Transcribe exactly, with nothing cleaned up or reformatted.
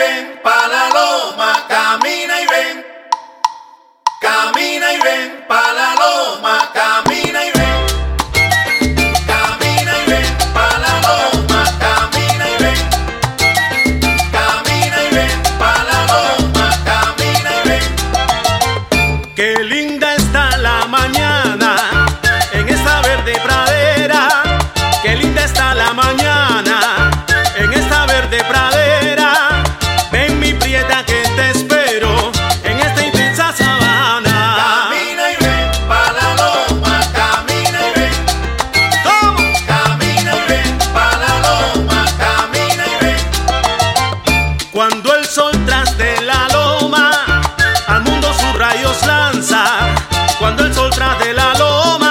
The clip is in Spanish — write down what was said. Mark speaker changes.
Speaker 1: ven pa' la loma, camina y ven. Camina y ven pa' la loma, camina y ven. Camina y ven pa' la loma, camina y ven. Camina y ven pa' la loma, camina y ven.
Speaker 2: Qué linda está la mañana en esta verde pradera. Qué linda está la mañana en esta verde pradera. Ven mi prieta que te espero en esta intensa sabana.
Speaker 1: Camina y ven pa' la loma, camina y ven.
Speaker 2: ¿Cómo?
Speaker 1: Camina y ven pa' la loma, camina y ven.
Speaker 2: Cuando el sol tras de la loma al mundo sus rayos lanza. Cuando el sol tras de la loma